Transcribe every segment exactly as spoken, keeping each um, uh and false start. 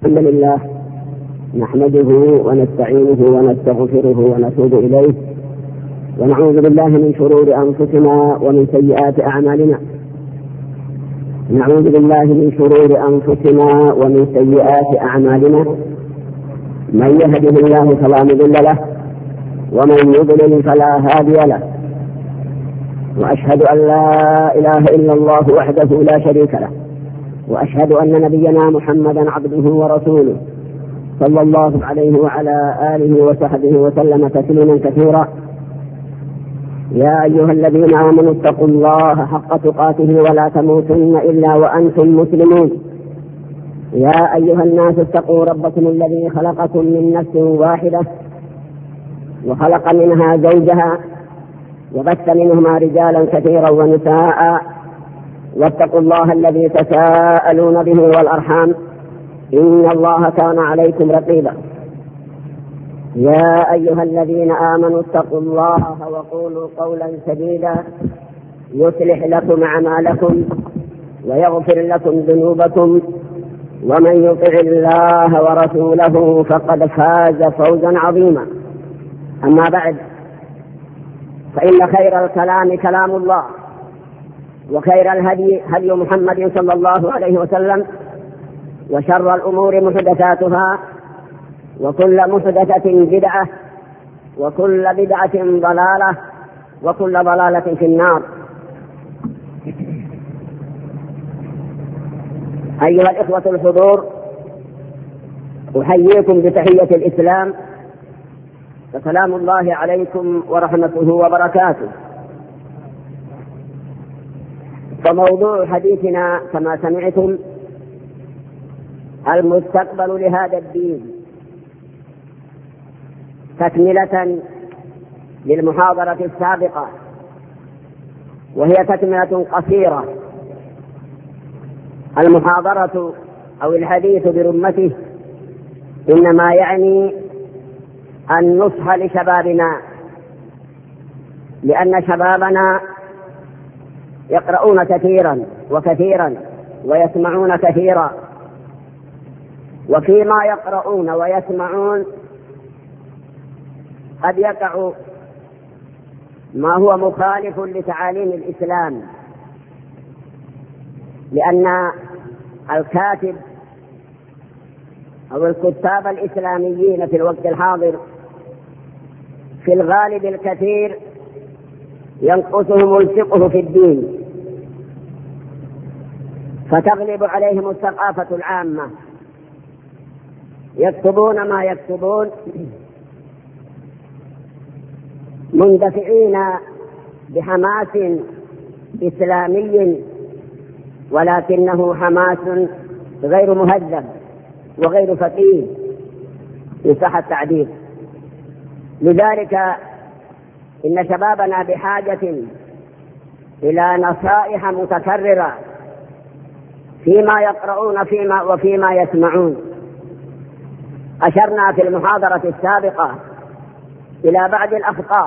الحمد لله نحمده ونستعينه ونستغفره ونتوب إليه ونعوذ بالله من شرور أنفسنا ومن سيئات أعمالنا نعوذ بالله من شرور أنفسنا ومن سيئات أعمالنا من يهده الله فلا مضل له ومن يضلل فلا هادي له وأشهد أن لا إله إلا الله وحده لا شريك له وأشهد أن نبينا محمدا عبده ورسوله صلى الله عليه وعلى آله وصحبه وسلم تسليما كثيرا. يا أيها الذين آمنوا اتقوا الله حق تقاته ولا تموتن إلا وأنتم مسلمون. يا أيها الناس اتقوا ربكم الذي خلقكم من نفس واحدة وخلق منها زوجها وبث منهما رجالا كثيرا ونساء واتقوا الله الذي تساءلون به والأرحام إن الله كان عليكم رقيبا. يا أيها الذين آمنوا اتقوا الله وقولوا قولا سديدا يصلح لكم أعمالكم ويغفر لكم ذنوبكم ومن يطع الله ورسوله فقد فاز فوزا عظيما. أما بعد، فإن خير الكلام كلام الله وخير الهدي هدي محمد صلى الله عليه وسلم وشر الأمور محدثاتها وكل محدثة بدعة وكل بدعة ضلالة وكل ضلالة في النار. أيها الإخوة الحضور، أحييكم بتحية الإسلام فسلام الله عليكم ورحمته وبركاته. فموضوع حديثنا كما سمعتم المستقبل لهذا الدين، تكملة للمحاضرة السابقة، وهي تكملة قصيرة. المحاضرة أو الحديث برمته إنما يعني النصح لشبابنا، لأن شبابنا يقرؤون كثيرا وكثيرا ويسمعون كثيرا، وفيما يقرؤون ويسمعون قد يقع ما هو مخالف لتعاليم الإسلام، لأن الكاتب أو الكتاب الإسلاميين في الوقت الحاضر في الغالب الكثير ينقصهم الفقه في الدين، فتغلب عليهم الثقافة العامة، يكتبون ما يكتبون مندفعين بحماس إسلامي، ولكنه حماس غير مهذب وغير فقيه إن صح التعبير. لذلك إن شبابنا بحاجة إلى نصائح متكررة فيما يقرؤون فيما وفيما يسمعون. أشرنا في المحاضرة السابقة إلى بعض الأخطاء،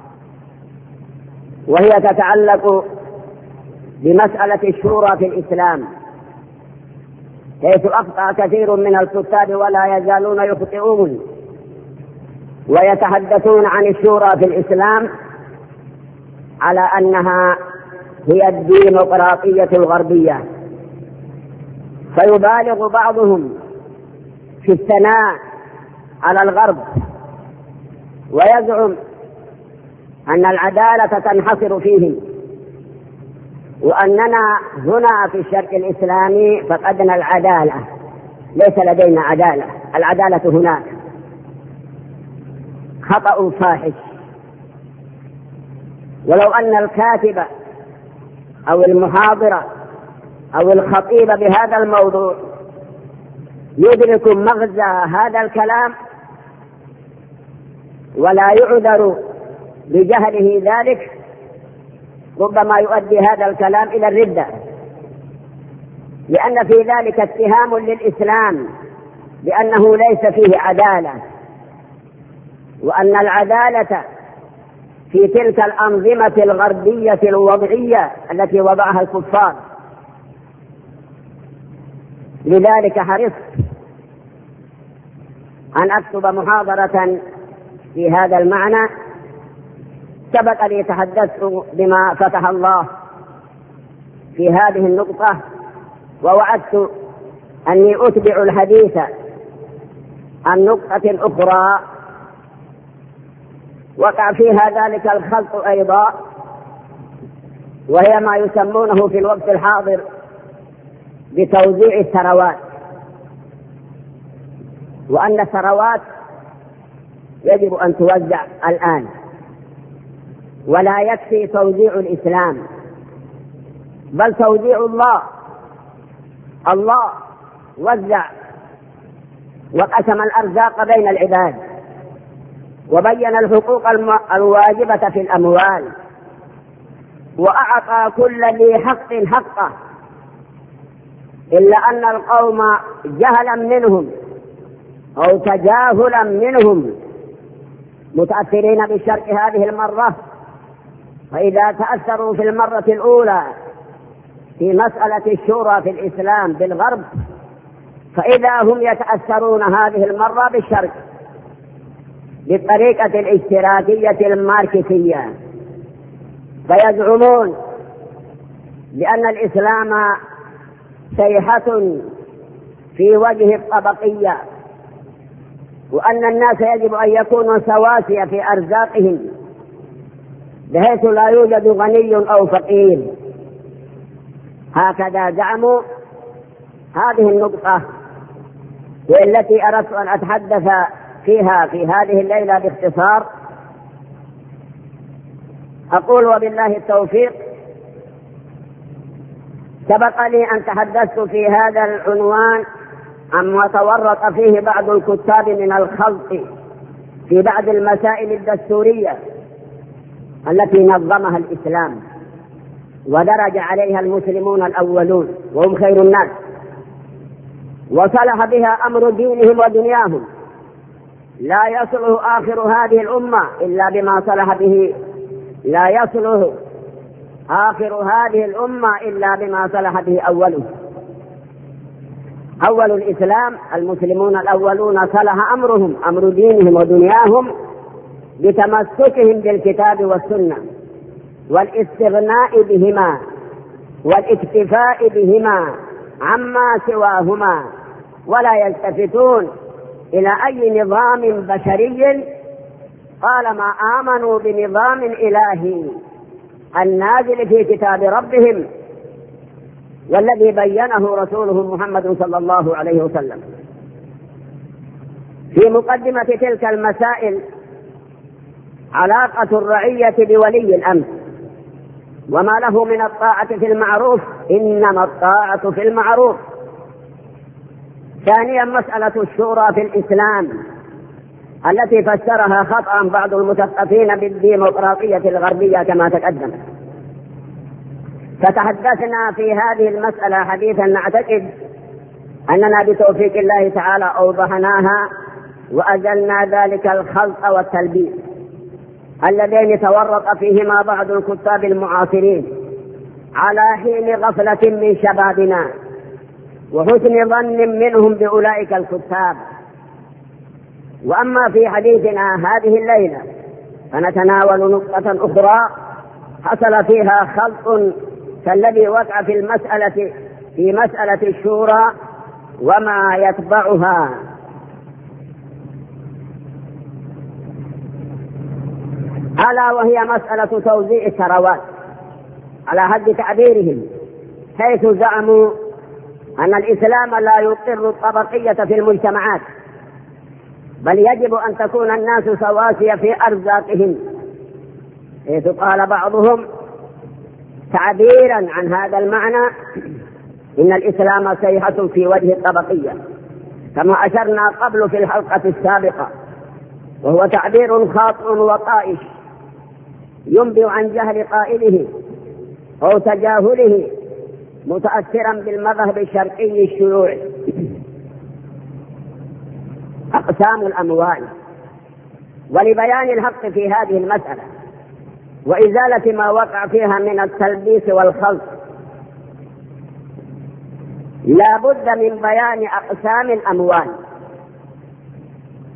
وهي تتعلق بمسألة الشورى في الإسلام، حيث أخطأ كثير من الكتاب ولا يزالون يخطئون ويتحدثون عن الشورى في الإسلام على أنها هي الديمقراطية الغربية، فيبالغ بعضهم في الثناء على الغرب ويزعم أن العدالة تنحصر فيهم، وأننا هنا في الشرق الإسلامي فقدنا العدالة، ليس لدينا عدالة، العدالة هناك. خطأ فاحش. ولو أن الكاتب أو المحاضر أو الخطيب بهذا الموضوع يدرك مغزى هذا الكلام ولا يعذر بجهله ذلك، ربما يؤدي هذا الكلام إلى الردة، لأن في ذلك اتهام للإسلام بأنه ليس فيه عدالة، وأن العدالة في تلك الأنظمة الغربية الوضعية التي وضعها الكفار. لذلك حرصت أن أكتب محاضرة في هذا المعنى. سبق لي تحدثت بما فتح الله في هذه النقطة، ووعدت أني أتبع الحديث عن نقطة أخرى وقع فيها ذلك الخلط أيضا، وهي ما يسمونه في الوقت الحاضر بتوزيع الثروات، وأن الثروات يجب أن توزع الآن، ولا يكفي توزيع الإسلام بل توزيع الله. الله وزع وقسم الأرزاق بين العباد، وبين الحقوق الواجبة في الأموال، وأعطى كل ذي حق حقه، إلا أن القوم جهلا منهم أو تجاهلا منهم متأثرين بالشرق هذه المرة، فإذا تأثروا في المرة الأولى في مسألة الشورى في الإسلام بالغرب، فإذا هم يتأثرون هذه المرة بالشرق بالطريقة الاشتراكية الماركسية، فيزعمون بأن الإسلام سيحة في وجه الطبقية، وأن الناس يجب أن يكونوا سواسية في أرزاقهم بحيث لا يوجد غني أو فقير. هكذا زعموا. هذه النقطة والتي أردت أن أتحدث فيها في هذه الليلة باختصار. أقول وبالله التوفيق. سبق لي أن تحدثت في هذا العنوان عما تورط فيه بعض الكتاب من الخلط في بعض المسائل الدستورية التي نظمها الإسلام ودرج عليها المسلمون الأولون وهم خير الناس، وصلح بها أمر دينهم ودنياهم. لا يصلح آخر هذه الأمة إلا بما صلح به لا يصلح آخر هذه الأمة إلا بما صلح به أوله. أول الإسلام المسلمون الأولون صلح أمرهم أمر دينهم ودنياهم بتمسكهم بالكتاب والسنة والاستغناء بهما والاكتفاء بهما عما سواهما، ولا يلتفتون إلى أي نظام بشري طالما آمنوا بنظام إلهي النازل في كتاب ربهم والذي بينه رسوله محمد صلى الله عليه وسلم. في مقدمة تلك المسائل علاقة الرعية بولي الأمر وما له من الطاعة في المعروف، إنما الطاعة في المعروف. ثانيا مسألة الشورى في الإسلام التي فسرها خطأ بعض المثقفين بالديمقراطية الغربية كما تقدم. فتحدثنا في هذه المسألة حديثا نعتقد أننا بتوفيق الله تعالى أوضحناها وأزلنا ذلك الخلط والتلبيس اللذين تورط فيهما بعض الكتاب المعاصرين على حين غفلة من شبابنا وحسن ظن منهم بأولئك الكتاب. وأما في حديثنا هذه الليلة فنتناول نقطة أخرى حصل فيها خلط كالذي وقع في المسألة في مسألة الشورى وما يتبعها. ألا وهي مسألة توزيع الثروات على حد تعبيرهم، حيث زعموا أن الإسلام لا يقر الطبقية في المجتمعات، بل يجب أن تكون الناس سواسية في أرزاقهم، حيث قال بعضهم تعبيرا عن هذا المعنى إن الإسلام سيحة في وجه الطبقية، كما أشرنا قبل في الحلقة السابقة، وهو تعبير خاطئ وطائش ينبئ عن جهل قائله أو تجاهله متأثرا بالمذهب الشرقي الشيوعي. أقسام الأموال. ولبيان الحق في هذه المسألة وإزالة ما وقع فيها من التلبيس والخلط لا بد من بيان أقسام الأموال.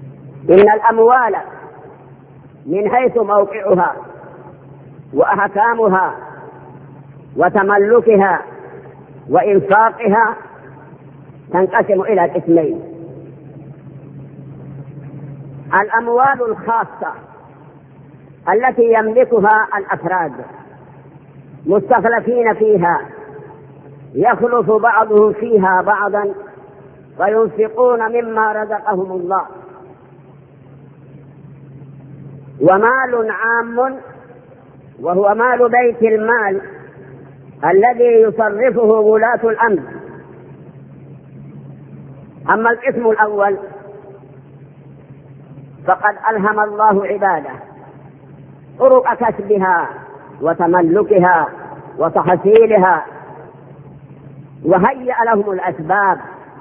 إن الأموال من حيث موقعها وأحكامها وتملكها وإنفاقها تنقسم إلى قسمين: الأموال الخاصة التي يملكها الأفراد مستخلفين فيها، يخلف بعضهم فيها بعضا فينفقون مما رزقهم الله. ومال عام وهو مال بيت المال الذي يصرفه ولاة الأمر. أما القسم الأول فقد ألهم الله عباده طرق كسبها وتملكها وتحصيلها، وهيأ لهم الأسباب،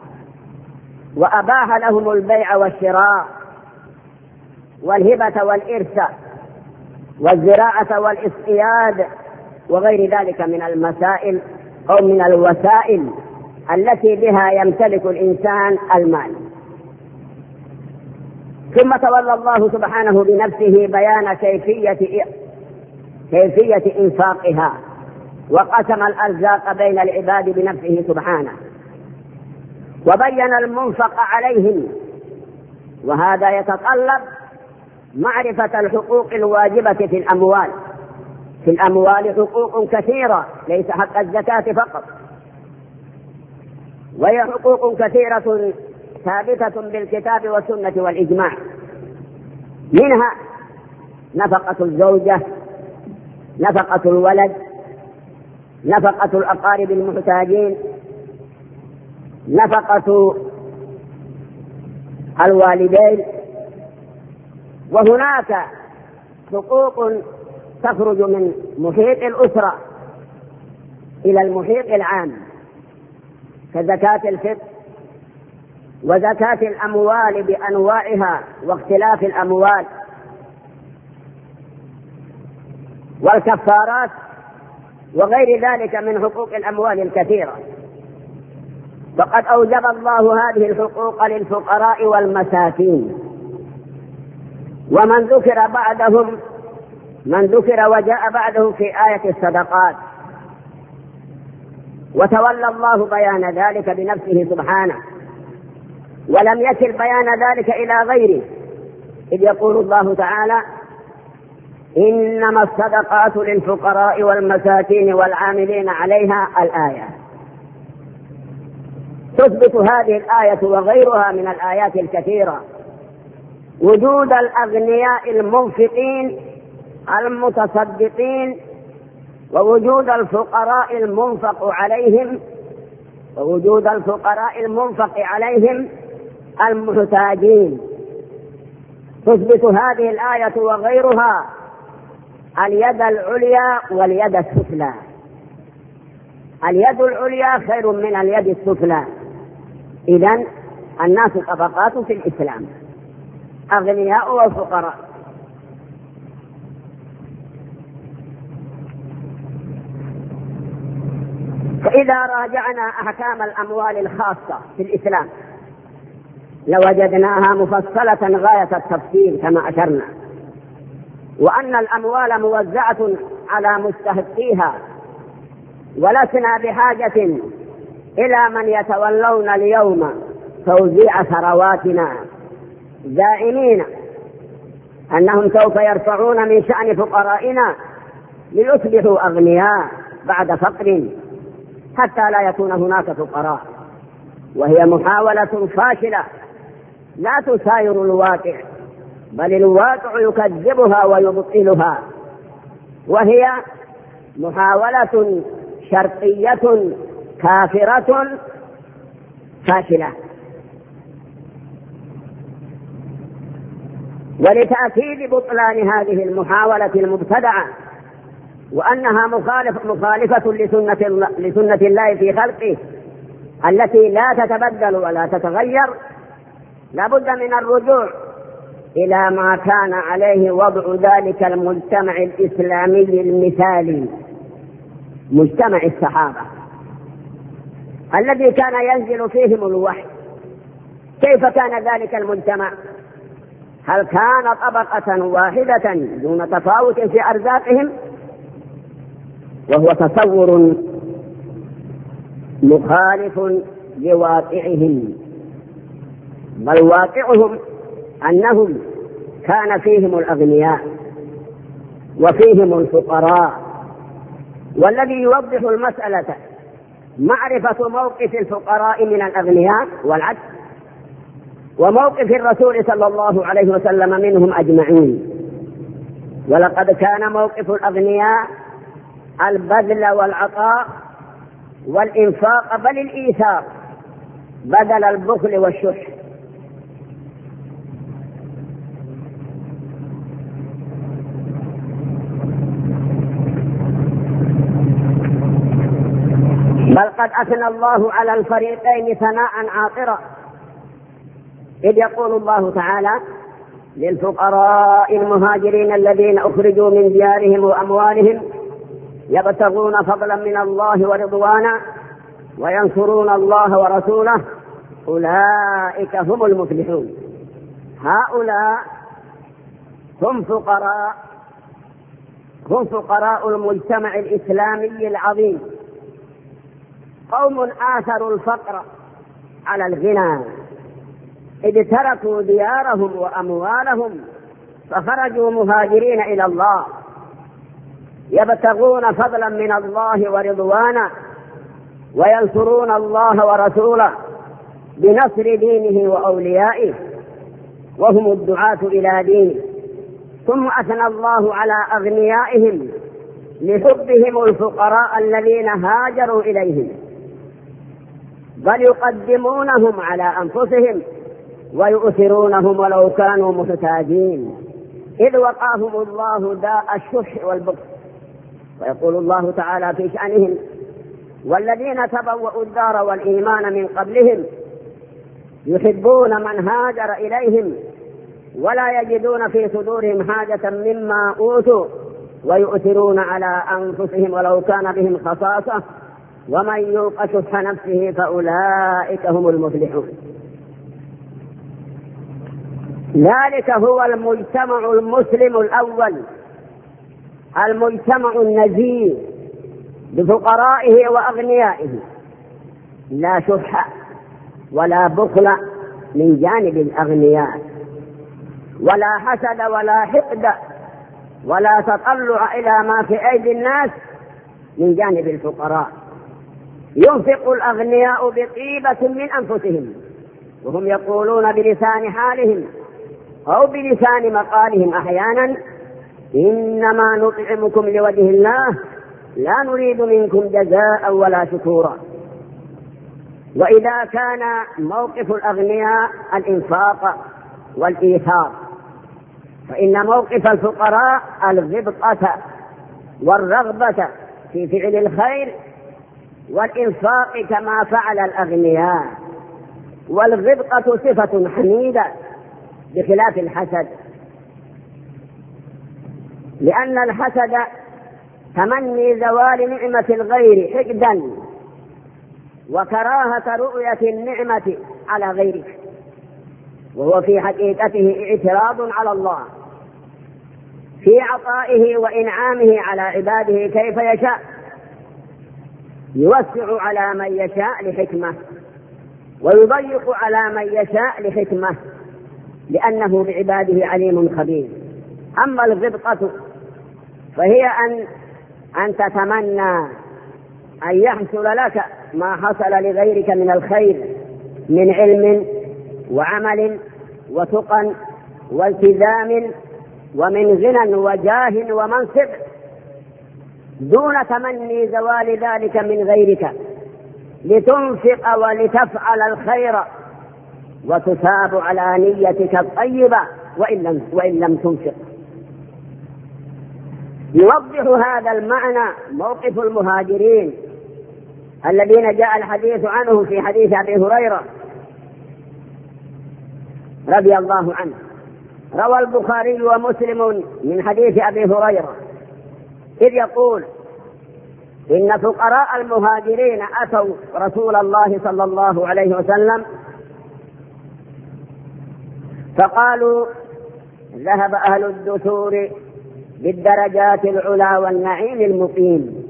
وأباح لهم البيع والشراء والهبة والإرث والزراعة والاصطياد وغير ذلك من المسائل أو من الوسائل التي بها يمتلك الإنسان المال. ثم تولى الله سبحانه بنفسه بيان كيفية كيفية إنفاقها، وقسم الأرزاق بين العباد بنفسه سبحانه، وبين المنفق عليهم. وهذا يتطلب معرفة الحقوق الواجبة في الأموال. في الأموال حقوق كثيرة، ليس حق الزكاة فقط، وهي حقوق كثيرة ثابتة بالكتاب والسنة والإجماع. منها نفقة الزوجة، نفقة الولد، نفقة الأقارب المحتاجين، نفقة الوالدين. وهناك حقوق تخرج من محيط الأسرة إلى المحيط العام، كزكاة الفطر وزكاة الأموال بأنواعها واختلاف الأموال والكفارات وغير ذلك من حقوق الأموال الكثيرة. فقد أوجب الله هذه الحقوق للفقراء والمساكين، ومن ذكر بعدهم من ذكر وجاء بعدهم في آية الصدقات. وتولى الله بيان ذلك بنفسه سبحانه، ولم يكل بيان ذلك إلى غيره، إذ يقول الله تعالى: إنما الصدقات للفقراء والمساكين والعاملين عليها. الآية تثبت هذه الآية وغيرها من الآيات الكثيرة وجود الأغنياء المنفقين المتصدقين، ووجود الفقراء المنفق عليهم ووجود الفقراء المنفق عليهم المحتاجين. تثبت هذه الآية وغيرها اليد العليا واليد السفلى. اليد العليا خير من اليد السفلى. إذن الناس طبقات في الإسلام، أغنياء وفقراء. فإذا راجعنا أحكام الأموال الخاصة في الإسلام لوجدناها مفصلة غاية التفصيل كما أشرنا، وأن الأموال موزعة على مستحقيها، ولسنا بحاجة إلى من يتولون اليوم توزيع ثرواتنا زائمين أنهم سوف يرفعون من شأن فقرائنا ليصبحوا أغنياء بعد فقر حتى لا يكون هناك فقراء. وهي محاولة فاشلة لا تساير الواقع، بل الواقع يكذبها ويبطلها، وهي محاولة شرقية كافرة فاشلة. ولتأكيد بطلان هذه المحاولة المبتدعة وأنها مخالف مخالفة لسنة, لسنة الله في خلقه التي لا تتبدل ولا تتغير، لا بد من الرجوع إلى ما كان عليه وضع ذلك المجتمع الإسلامي المثالي، مجتمع الصحابة الذي كان ينزل فيهم الوحي. كيف كان ذلك المجتمع؟ هل كان طبقة واحدة دون تفاوت في أرزاقهم؟ وهو تصور مخالف لواقعهم، بل واقعهم أنهم كان فيهم الأغنياء وفيهم الفقراء. والذي يوضح المسألة معرفة موقف الفقراء من الأغنياء والعكس، وموقف الرسول صلى الله عليه وسلم منهم أجمعين. ولقد كان موقف الأغنياء البذل والعطاء والإنفاق بل الإيثار بدل البخل والشح. بل قد أثنى الله على الفريقين ثناء عاطرا، إذ يقول الله تعالى: للفقراء المهاجرين الذين أخرجوا من ديارهم وأموالهم يبتغون فضلا من الله ورضوانا وينصرون الله ورسوله أولئك هم المفلحون. هؤلاء هم فقراء هم فقراء المجتمع الإسلامي العظيم، قوم آثروا الفقر على الغنى، إذ تركوا ديارهم وأموالهم فخرجوا مهاجرين إلى الله يبتغون فضلا من الله ورضوانا وينصرون الله ورسوله بنصر دينه وأوليائه، وهم الدعاة إلى دينه. ثم أثنى الله على أغنيائهم لحبهم الفقراء الذين هاجروا إليهم، بل يقدمونهم على أنفسهم ويؤثرونهم ولو كانوا محتاجين، إذ وقاهم الله داء الشح والبخل. ويقول الله تعالى في شأنهم: والذين تبوأوا الدار والإيمان من قبلهم يحبون من هاجر إليهم ولا يجدون في صدورهم حاجة مما أوتوا ويؤثرون على أنفسهم ولو كان بهم خصاصة ومن يوق شح نفسه فأولئك هم المفلحون. ذلك هو المجتمع المسلم الأول، المجتمع النزيه بفقرائه وأغنيائه، لا شح ولا بخل من جانب الأغنياء، ولا حسد ولا حقد ولا تطلع إلى ما في أيدي الناس من جانب الفقراء. ينفق الأغنياء بطيبة من أنفسهم وهم يقولون بلسان حالهم أو بلسان مقالهم أحيانا: إنما نطعمكم لوجه الله لا نريد منكم جزاء ولا شكورا. وإذا كان موقف الأغنياء الإنفاق والإيثار، فإن موقف الفقراء الغبطة والرغبة في فعل الخير والإنفاق كما فعل الأغنياء. والغبطة صفة حميدة بخلاف الحسد، لأن الحسد تمني زوال نعمة الغير حقدا وكراهة رؤية النعمة على غيرك، وهو في حقيقته اعتراض على الله في عطائه وإنعامه على عباده كيف يشاء، يوسع على من يشاء لحكمة ويضيق على من يشاء لحكمة، لأنه بعباده عليم خبير. أما الغبطة فهي أن أن تتمنى أن يحصل لك ما حصل لغيرك من الخير من علم وعمل وتقى والتزام ومن غنى وجاه ومنصب، دون تمني زوال ذلك من غيرك، لتنفق ولتفعل الخير وتثاب على نيتك الطيبة وإن لم, وإن لم تنفق. يوضح هذا المعنى موقف المهاجرين الذين جاء الحديث عنهم في حديث أبي هريرة رضي الله عنه. روى البخاري ومسلم من حديث أبي هريرة إذ يقول: إن فقراء المهاجرين أتوا رسول الله صلى الله عليه وسلم فقالوا: ذهب أهل الدثور بالدرجات العلى والنعيم المقيم،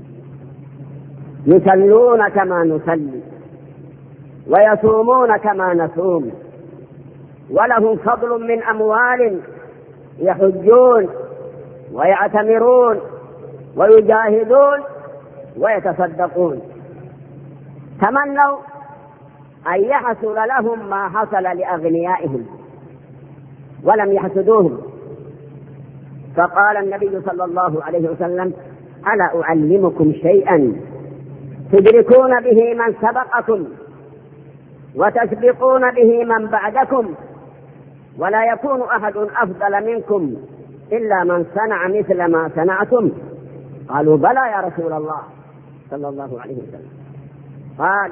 يصلون كما نصلي ويصومون كما نصوم، ولهم فضل من أموال يحجون ويعتمرون ويجاهدون ويتصدقون. تمنوا أن يحصل لهم ما حصل لأغنيائهم ولم يحسدوهم، فقال النبي صلى الله عليه وسلم: ألا أعلمكم شيئا تدركون به من سبقكم وتسبقون به من بعدكم، ولا يكون أحد أفضل منكم إلا من صنع مثل ما صنعتم؟ قالوا: بلى يا رسول الله صلى الله عليه وسلم. قال: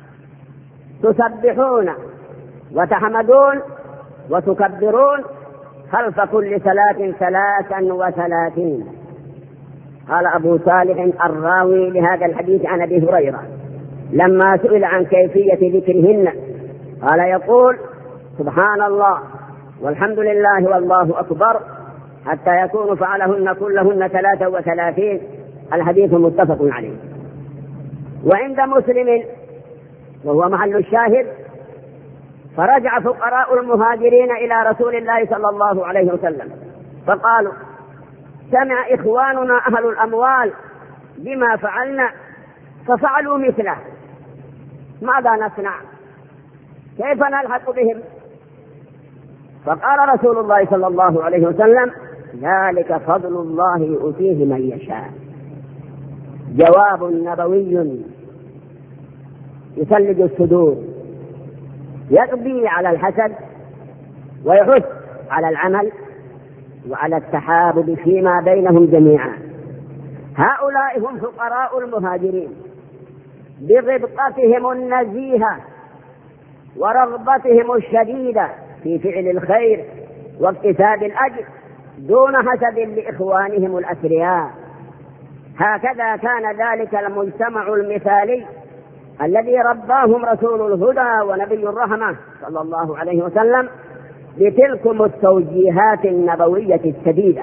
تسبحون وتحمدون وتكبرون خلف كل صلاة ثلاثا وثلاثين. قال أبو صالح الراوي لهذا الحديث عن أبي هريرة لما سئل عن كيفية ذكرهن قال: يقول: سبحان الله والحمد لله والله أكبر حتى يكون فعلهن كلهن ثلاثا وثلاثين. الحديث متفق عليه. وعند مسلم وهو محل الشاهد: فرجع فقراء المهاجرين إلى رسول الله صلى الله عليه وسلم فقالوا: سمع إخواننا أهل الأموال بما فعلنا ففعلوا مثله، ماذا نصنع؟ كيف نلحق بهم؟ فقال رسول الله صلى الله عليه وسلم: ذلك فضل الله يؤتيه من يشاء. جواب نبوي يثلج الصدور، يقضي على الحسد ويحث على العمل وعلى التحابب فيما بينهم جميعا. هؤلاء هم فقراء المهاجرين بربقتهم النزيهة ورغبتهم الشديدة في فعل الخير واكتساب الأجر دون حسد لإخوانهم الأثرياء. هكذا كان ذلك المجتمع المثالي الذي رباهم رسول الهدى ونبي الرحمة صلى الله عليه وسلم بتلكم التوجيهات النبوية السديدة: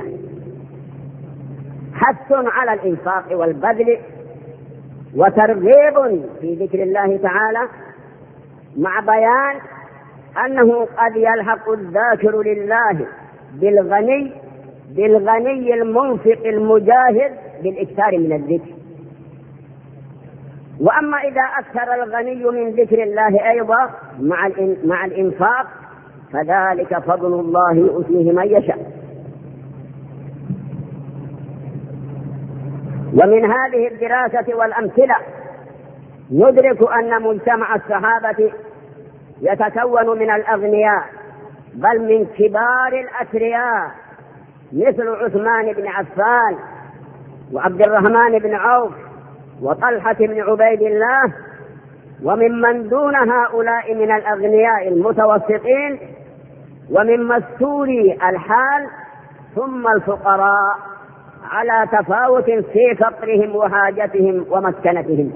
حث على الإنفاق والبذل، وترغيب في ذكر الله تعالى، مع بيان أنه قد يلحق الذاكر لله بالغني بالغني المنفق المجاهد بالإكثار من الذكر. وأما إذا أكثر الغني من ذكر الله أيضا مع مع الإنفاق فذلك فضل الله يؤتيه من يشاء. ومن هذه الدراسة والأمثلة ندرك أن مجتمع الصحابة يتكون من الأغنياء بل من كبار الأثرياء مثل عثمان بن عفان وعبد الرحمن بن عوف وطلحة بن عبيد الله، وممن دون هؤلاء من الأغنياء المتوسطين ومن مستوري الحال، ثم الفقراء على تفاوت في فقرهم وحاجتهم ومسكنتهم.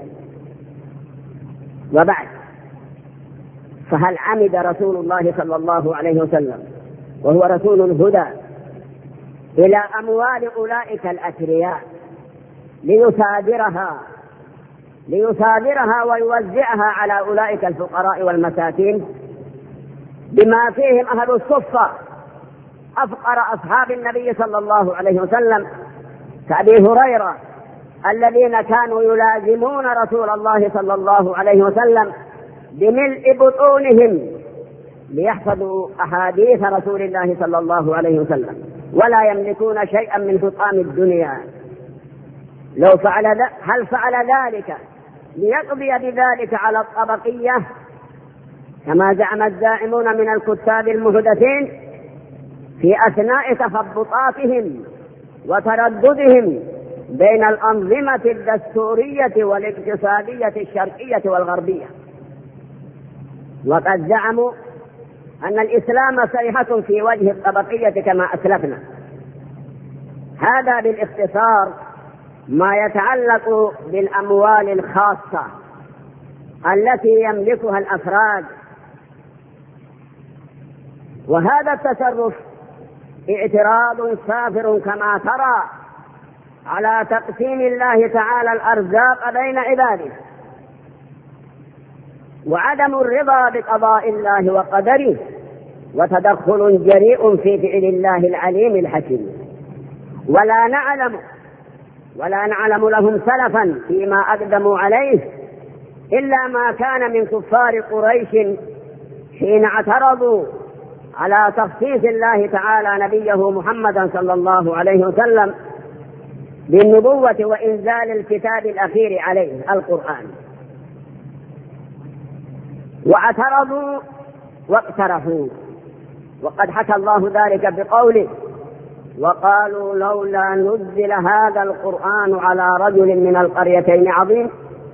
وبعد، فهل عمد رسول الله صلى الله عليه وسلم وهو رسول الهدى إلى أموال أولئك الأثرياء ليصادرها ليصادرها ويوزعها على أولئك الفقراء والمساكين بما فيهم أهل الصفة أفقر أصحاب النبي صلى الله عليه وسلم كأبي هريرة الذين كانوا يلازمون رسول الله صلى الله عليه وسلم بملء بطونهم ليحفظوا أحاديث رسول الله صلى الله عليه وسلم ولا يملكون شيئا من حطام الدنيا. لو فعل هل فعل ذلك ليقضي بذلك على الطبقية كما زعم الزاعمون من الكتاب المحدثين في أثناء تخبطاتهم وترددهم بين الأنظمة الدستورية والاقتصادية الشرقية والغربية؟ وقد زعموا أن الإسلام صيحة في وجه الطبقية كما أسلفنا. هذا بالاختصار ما يتعلق بالأموال الخاصة التي يملكها الأفراد. وهذا التصرف اعتراض سافر كما ترى على تقسيم الله تعالى الأرزاق بين عباده، وعدم الرضا بقضاء الله وقدره، وتدخل جريء في فعل الله العليم الحكيم. ولا نعلم ولا نعلم لهم سلفا فيما أقدموا عليه إلا ما كان من كفار قريش حين اعترضوا على تخصيص الله تعالى نبيه محمدا صلى الله عليه وسلم بالنبوة وإنزال الكتاب الأخير عليه القرآن، واعترضوا واقترحوا. وقد حكى الله ذلك بقوله: وقالوا لولا نزل هذا القرآن على رجل من القريتين عظيم.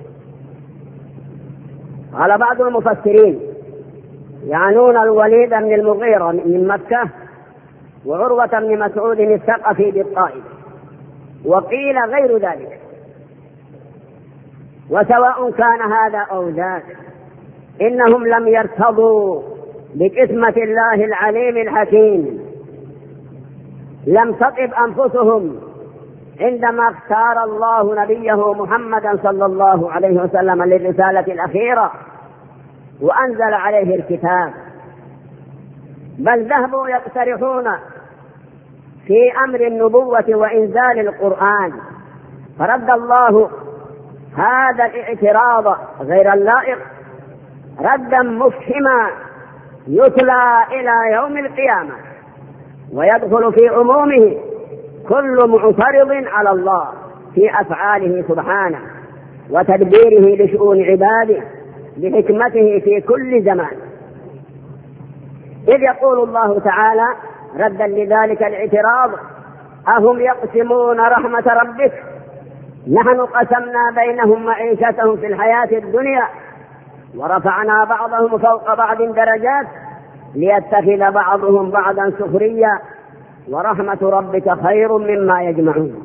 قال بعض المفسرين يعنون الوليد بن المغيرة من مكة وعروة بن مسعود الثقفي بالطائف، وقيل غير ذلك. وسواء كان هذا أو ذاك، إنهم لم يرتضوا بقسمة الله العليم الحكيم، لم تطب أنفسهم عندما اختار الله نبيه محمدا صلى الله عليه وسلم للرسالة الأخيرة وأنزل عليه الكتاب، بل ذهبوا يقترحون في أمر النبوة وإنزال القرآن، فرد الله هذا الاعتراض غير اللائق ردا مفهما يتلى إلى يوم القيامة، ويدخل في عمومه كل معترض على الله في أفعاله سبحانه وتدبيره لشؤون عباده بحكمته في كل زمان. إذ يقول الله تعالى ردا لذلك الاعتراض: أهم يقسمون رحمة ربك نحن قسمنا بينهم معيشتهم في الحياة الدنيا ورفعنا بعضهم فوق بعض درجات ليتخذ بعضهم بعضا سخريا ورحمة ربك خير مما يجمعون.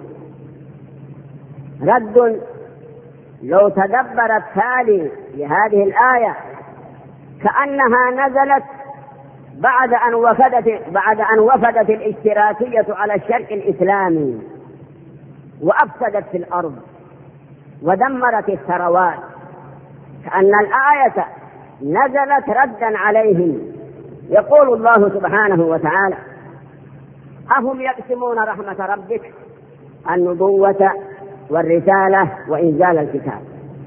رد لو تدبر التالي لهذه الآية كأنها نزلت بعد أن وفدت بعد أن وفدت الاشتراكية على الشرق الإسلامي وأفسدت في الأرض ودمرت الثروات، كأن الآية نزلت ردا عليهم. يقول الله سبحانه وتعالى: أهم يقسمون رحمة ربك، النبوة والرسالة وإنزال الكتاب.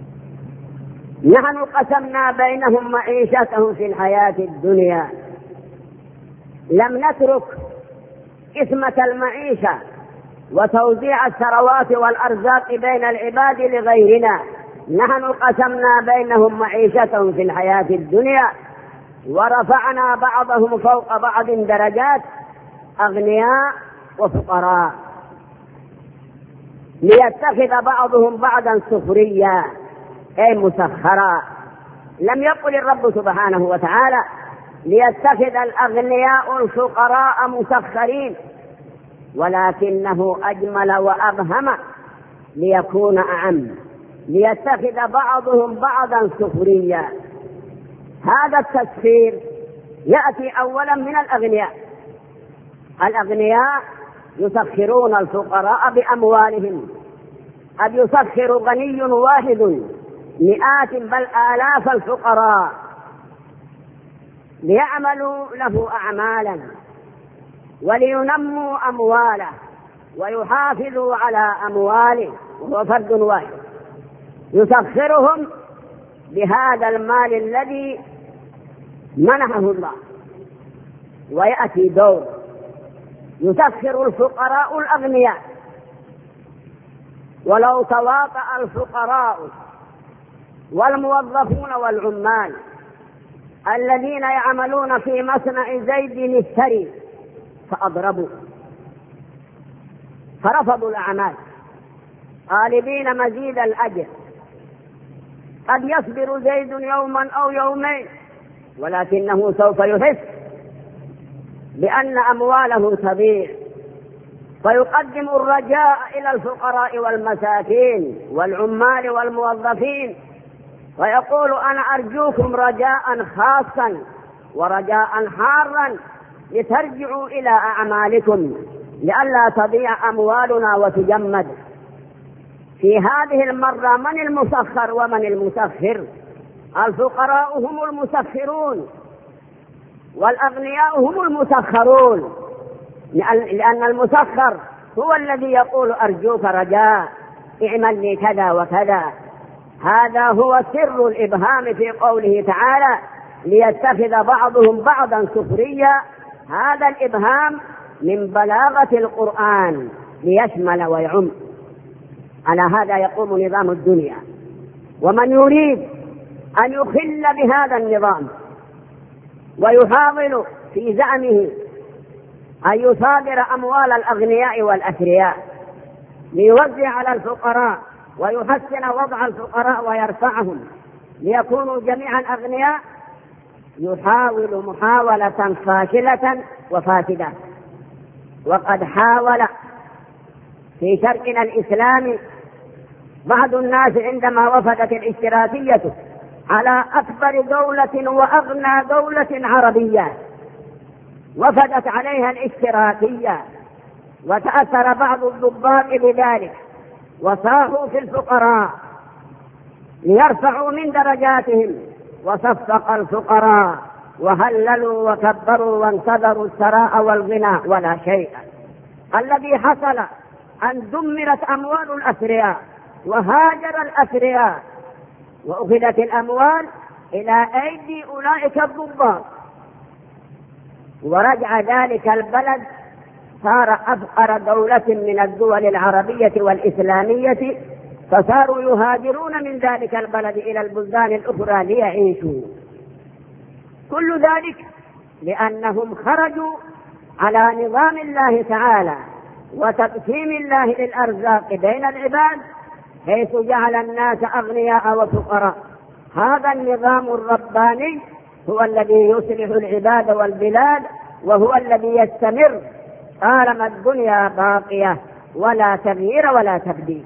نحن قسمنا بينهم معيشتهم في الحياة الدنيا، لم نترك قسمة المعيشة وتوزيع الثروات والأرزاق بين العباد لغيرنا، نحن قسمنا بينهم معيشتهم في الحياة الدنيا ورفعنا بعضهم فوق بعض درجات، أغنياء وفقراء، ليتخذ بعضهم بعضا سخريا أي مسخرا. لم يقل الرب سبحانه وتعالى ليتخذ الأغنياء الفقراء مسخرين، ولكنه أجمل وأبهم ليكون أعم، ليتخذ بعضهم بعضا سخريا. هذا التسخير يأتي أولا من الأغنياء. الأغنياء يسخرون الفقراء بأموالهم، قد يسخر غني واحد مئات بل آلاف الفقراء ليعملوا له أعمالا ولينموا أمواله ويحافظوا على أمواله، وهو فرد واحد يسخرهم بهذا المال الذي منحه الله. ويأتي دور يسخر الفقراء الأغنياء، ولو تواطأ الفقراء والموظفون والعمال الذين يعملون في مصنع زيد الثري فأضربوا فرفضوا الأعمال طالبين مزيد الأجر، قد يصبر زيد يوما أو يومين ولكنه سوف يحس بأن أمواله تضيع، فيقدم الرجاء إلى الفقراء والمساكين والعمال والموظفين، ويقول: أنا أرجوكم رجاء خاصا ورجاء حارا لترجعوا إلى أعمالكم لئلا تضيع أموالنا وتجمد. في هذه المرة من المسخر ومن المسخر؟ الفقراء هم المسخرون والأغنياء هم المسخرون، لأن المسخر هو الذي يقول أرجوك رجاء اعمل لي كذا وكذا. هذا هو سر الإبهام في قوله تعالى ليتخذ بعضهم بعضا سخريا. هذا الإبهام من بلاغة القرآن ليشمل ويعم. على هذا يقوم نظام الدنيا، ومن يريد أن يخل بهذا النظام ويحاول في زعمه أن يصادر أموال الأغنياء والأثرياء ليوزع على الفقراء ويحسن وضع الفقراء ويرفعهم ليكونوا جميعا أغنياء، يحاول محاولة فاشلة وفاسدة. وقد حاول في شرقنا الإسلامي بعض الناس عندما وفدت الاشتراكية على أكبر دولة وأغنى دولة عربية، وفدت عليها الاشتراكية وتأثر بعض الضباط بذلك وصاحوا في الفقراء ليرفعوا من درجاتهم، وصفق الفقراء وهللوا وكبروا وانتظروا الثراء والغنى ولا شيء. الذي حصل أن دمرت أموال الأثرياء وهاجر الأثرياء وأخذت الأموال إلى أيدي أولئك الضباط، ورجع ذلك البلد صار أفقر دولة من الدول العربية والإسلامية، فصاروا يهاجرون من ذلك البلد إلى البلدان الأخرى ليعيشوا. كل ذلك لأنهم خرجوا على نظام الله تعالى وتقسيم الله للأرزاق بين العباد، حيث جعل الناس أغنياء وفقراء. هذا النظام الرباني هو الذي يصلح العباد والبلاد، وهو الذي يستمر طالما الدنيا باقية، ولا تغيير ولا تبديل.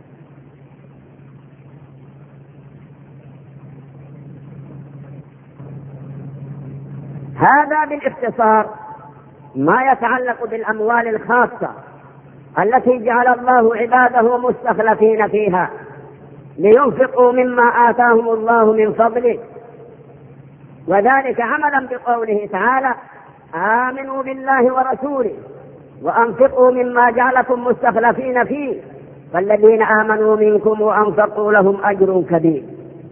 هذا بالاختصار ما يتعلق بالأموال الخاصة التي جعل الله عباده مستخلفين فيها لينفقوا مما آتاهم الله من فضله، وذلك عملا بقوله تعالى آمنوا بالله ورسوله وأنفقوا مما جعلكم مستخلفين فيه فالذين آمنوا منكم وأنفقوا لهم أجر كبير.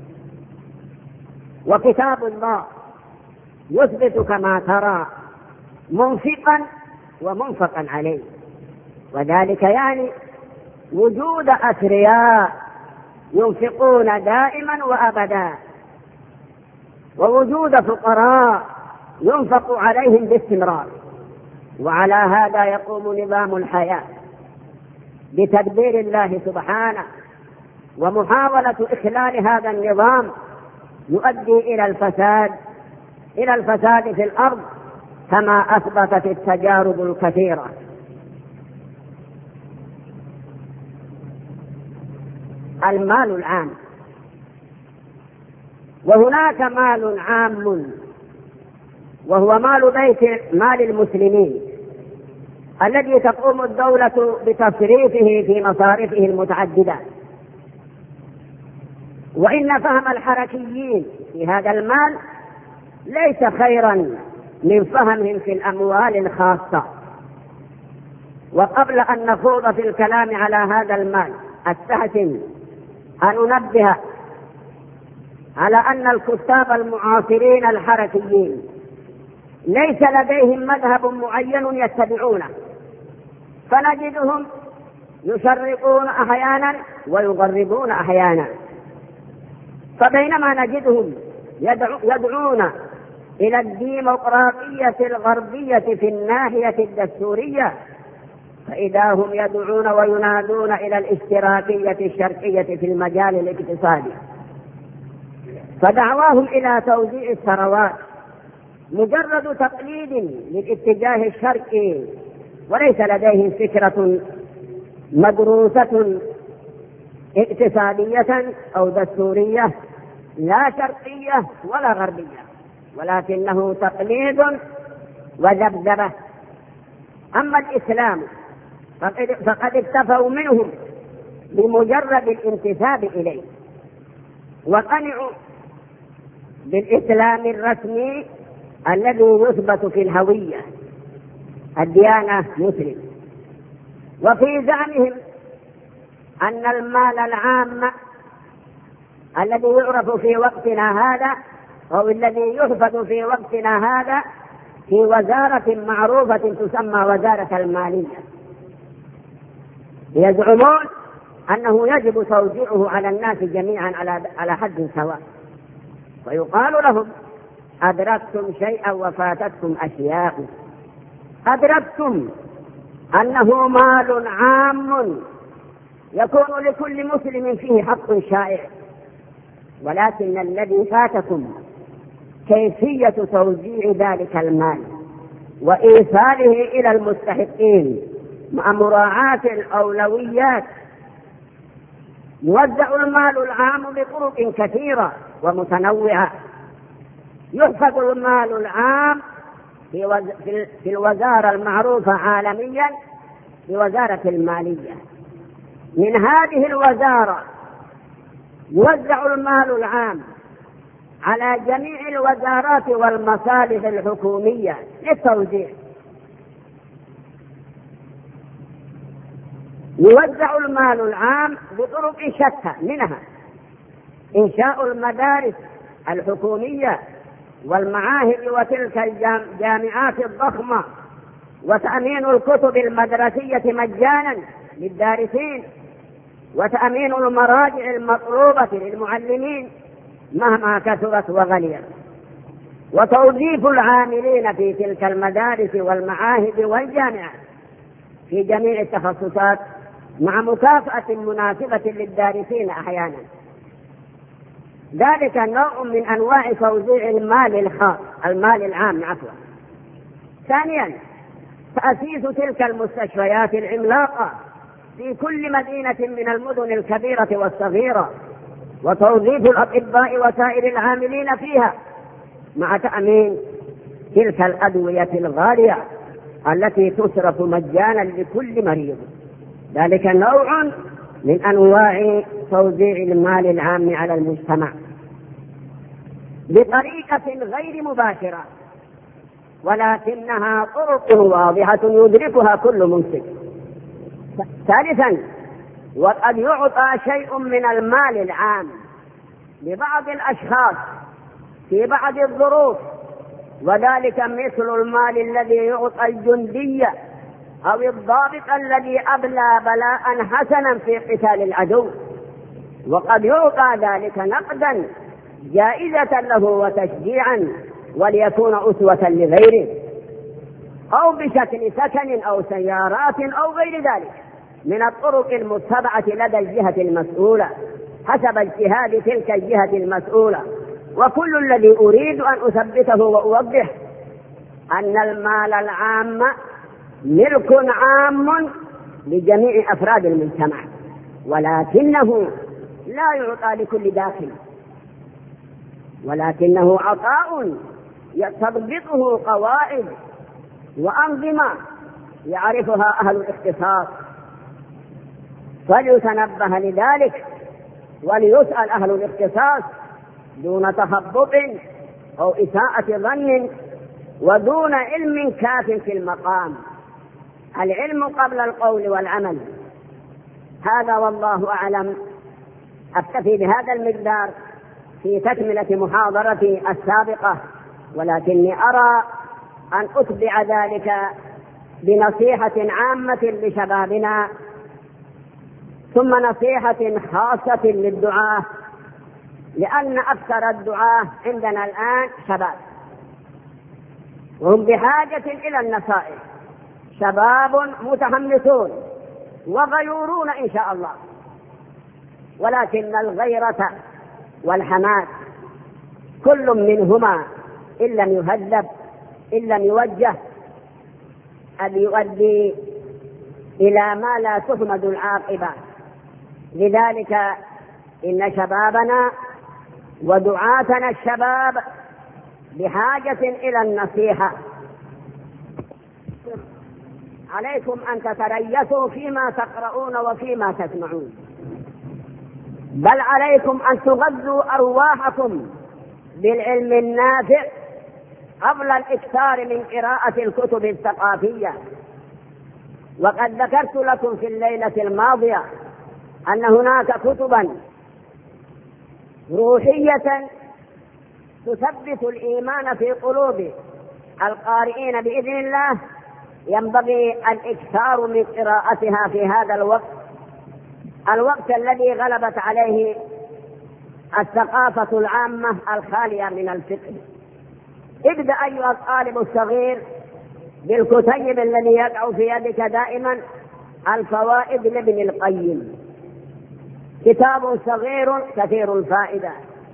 وكتاب الله يثبت كما ترى منفقا ومنفقا عليه، وذلك يعني وجود أثرياء ينفقون دائما وأبدا، ووجود فقراء ينفق عليهم باستمرار. وعلى هذا يقوم نظام الحياة بتدبير الله سبحانه، ومحاولة إخلال هذا النظام يؤدي إلى الفساد إلى الفساد في الأرض كما أثبتت التجارب الكثيرة. المال العام، وهناك مال عام وهو مال بيت مال المسلمين الذي تقوم الدولة بتصريفه في مصارفه المتعددة. وإن فهم الحركيين في هذا المال ليس خيرا من فهمهم في الأموال الخاصة. وقبل أن نخوض في الكلام على هذا المال أستحسن أن أنبه على أن الكتاب المعاصرين الحركيين ليس لديهم مذهب معين يتبعونه، فنجدهم يشرقون أحيانا ويغربون أحيانا. فبينما نجدهم يدعو يدعون إلى الديمقراطية الغربية في الناحية الدستورية، فإذا هم يدعون وينادون إلى الاشتراكية الشرقية في المجال الاقتصادي. فدعواهم إلى توزيع الثروات مجرد تقليد للاتجاه الشرقي، وليس لديهم فكرة مدروسة اقتصادية أو دستورية لا شرقية ولا غربية، ولكنه تقليد وذبذبة. أما الإسلام فقد, فقد اكتفوا منهم بمجرد الانتساب إليه، وقنعوا بالإسلام الرسمي الذي يثبت في الهوية الديانة مسلم. وفي زعمهم أن المال العام الذي يعرف في وقتنا هذا أو الذي يحفظ في وقتنا هذا في وزارة معروفة تسمى وزارة المالية، يزعمون أنه يجب توزيعه على الناس جميعا على حد سواء، ويقال لهم أدركتم شيئا وفاتتكم أشياء. أدركتم أنه مال عام يكون لكل مسلم فيه حق شائع، ولكن الذي فاتكم كيفية توزيع ذلك المال وإيصاله إلى المستحقين مع مراعاة الأولويات. يوزع المال العام بطرق كثيرة ومتنوعة. يحفظ المال العام في الوزارة المعروفة عالميا بوزارة المالية. من هذه الوزارة يوزع المال العام على جميع الوزارات والمصالح الحكومية للتوزيع. يوزع المال العام بطرق شتى، منها إنشاء المدارس الحكومية والمعاهد وتلك الجامعات الضخمة، وتأمين الكتب المدرسية مجانا للدارسين، وتأمين المراجع المطلوبة للمعلمين مهما كثرت وغليت، وتوظيف العاملين في تلك المدارس والمعاهد والجامعات في جميع التخصصات مع مكافأة مناسبة للدارسين أحيانا. ذلك نوع من أنواع توزيع المال الخاص المال العام عفوا. ثانيا تأسيس تلك المستشفيات العملاقة في كل مدينة من المدن الكبيرة والصغيرة، وتوظيف الأطباء وسائر العاملين فيها مع تأمين تلك الأدوية الغالية التي تصرف مجانا لكل مريض. ذلك نوع من أنواع توزيع المال العام على المجتمع بطريقة غير مباشرة، ولكنها طرق واضحة يدركها كل مسلم. ثالثا وقد يعطى شيء من المال العام لبعض الأشخاص في بعض الظروف، وذلك مثل المال الذي يعطى الجندية أو الضابط الذي أبلى بلاء حسنا في قتال العدو، وقد يعطى ذلك نقدا جائزة له وتشجيعا وليكون أسوة لغيره، أو بشكل سكن أو سيارات أو غير ذلك من الطرق المتبعة لدى الجهة المسؤولة حسب اجتهاد تلك الجهة المسؤولة. وكل الذي أريد أن أثبته وأوضح أن المال العام ملك عام لجميع أفراد المجتمع، ولكنه لا يعطى لكل داخل، ولكنه عطاء تضبطه قواعد وأنظمة يعرفها أهل الاختصاص، فليتنبه لذلك وليسأل أهل الاختصاص دون تخبط أو إساءة ظن ودون علم كاف في المقام. العلم قبل القول والعمل. هذا والله أعلم. أكتفي بهذا المقدار في تكملة محاضرتي السابقة، ولكني أرى أن أتبع ذلك بنصيحة عامة لشبابنا، ثم نصيحة خاصة للدعاة، لأن أكثر الدعاة عندنا الآن شباب، وهم بحاجة إلى النصائح. شباب متحمسون وغيورون إن شاء الله، ولكن الغيرة والحماس كل منهما إن لم يهذب إن لم يوجه أن يؤدي إلى ما لا تحمد العاقبة. لذلك إن شبابنا ودعاتنا الشباب بحاجة إلى النصيحة عليكم أن تتريثوا فيما تقرؤون وفيما تسمعون، بل عليكم أن تغذوا أرواحكم بالعلم النافع قبل الإكثار من قراءة الكتب الثقافية. وقد ذكرت لكم في الليلة الماضية أن هناك كتبا روحية تثبت الإيمان في قلوب القارئين بإذن الله، ينبغي الإكثار من قراءتها في هذا الوقت، الوقت الذي غلبت عليه الثقافة العامة الخالية من الفقه. ابدأ أيها الطالب الصغير بالكتيب الذي يقع في يدك دائما، الفوائد لابن القيم، كتاب صغير كثير الفائدة.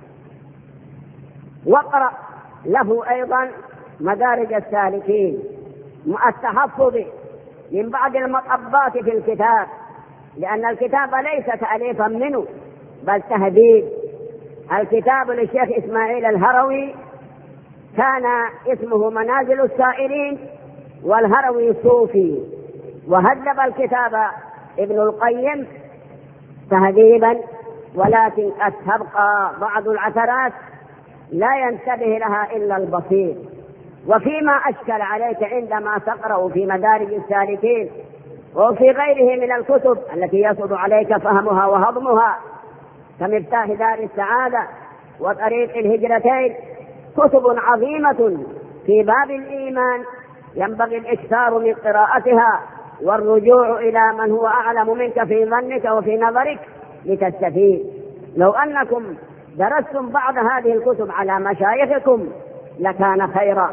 واقرأ له أيضا مدارج السالكين مع التحفظ من بعض المطبات في الكتاب، لأن الكتاب ليس تأليفا منه بل تهذيب. الكتاب للشيخ إسماعيل الهروي كان اسمه منازل السائرين، والهروي صوفي، وهذب الكتاب ابن القيم تهذيبا، ولكن قد تبقى بعض العثرات لا ينتبه لها إلا البصير. وفيما أشكل عليك عندما تقرأ في مدارج السالكين وفي غيره من الكتب التي يصعب عليك فهمها وهضمها كمفتاح دار السعادة وطريق الهجرتين، كتب عظيمة في باب الإيمان ينبغي الإكثار من قراءتها والرجوع إلى من هو أعلم منك في ظنك وفي نظرك لتستفيد. لو أنكم درستم بعض هذه الكتب على مشايخكم لكان خيرا.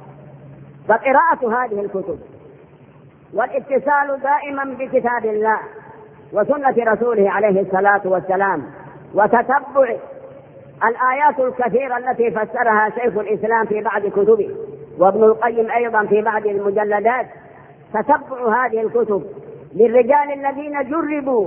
فقراءة هذه الكتب والاتصال دائما بكتاب الله وسنة رسوله عليه الصلاة والسلام، وتتبع الآيات الكثيرة التي فسرها شيخ الإسلام في بعض كتبه وابن القيم أيضا في بعض المجلدات، تتبع هذه الكتب للرجال الذين جربوا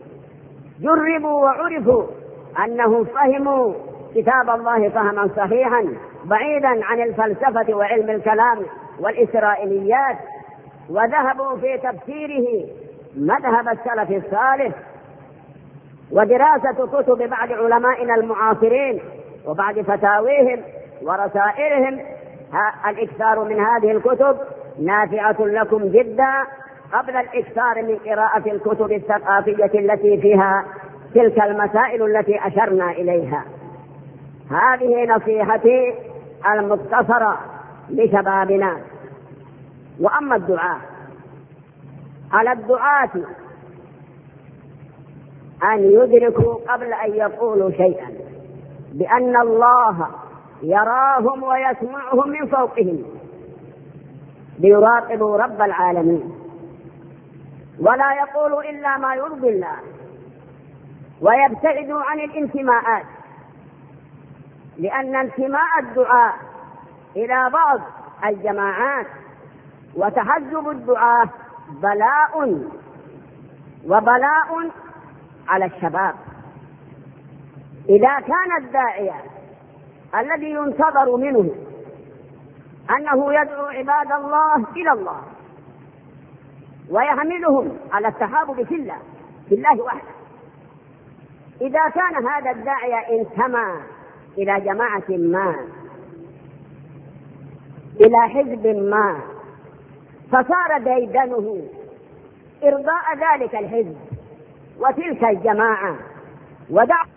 جربوا وعرفوا أنهم فهموا كتاب الله فهما صحيحا بعيدا عن الفلسفة وعلم الكلام والإسرائيليات، وذهبوا في تفسيره مذهب السلف الصالح. ودراسة كتب بعض علمائنا المعاصرين وبعض فتاويهم ورسائلهم، الإكثار من هذه الكتب نافعة لكم جدا قبل الإكثار من قراءة الكتب الثقافية التي فيها تلك المسائل التي أشرنا إليها. هذه نصيحتي المختصرة لشبابنا. وأما الدعاء، على الدعاة أن يدركوا قبل أن يقولوا شيئا بأن الله يراهم ويسمعهم من فوقهم، ليراقبوا رب العالمين ولا يقولوا إلا ما يرضي الله، ويبتعدوا عن الانتماءات، لأن انتماء الدعاء إلى بعض الجماعات وتحزب الدعاء بلاء وبلاء على الشباب. إذا كان الداعية الذي ينتظر منه أنه يدعو عباد الله إلى الله ويحملهم على التحابب في الله في الله وحده، إذا كان هذا الداعية انتمى إلى جماعة ما إلى حزب ما فصار ديدنه إرضاء ذلك الحزب وتلك الجماعة ودع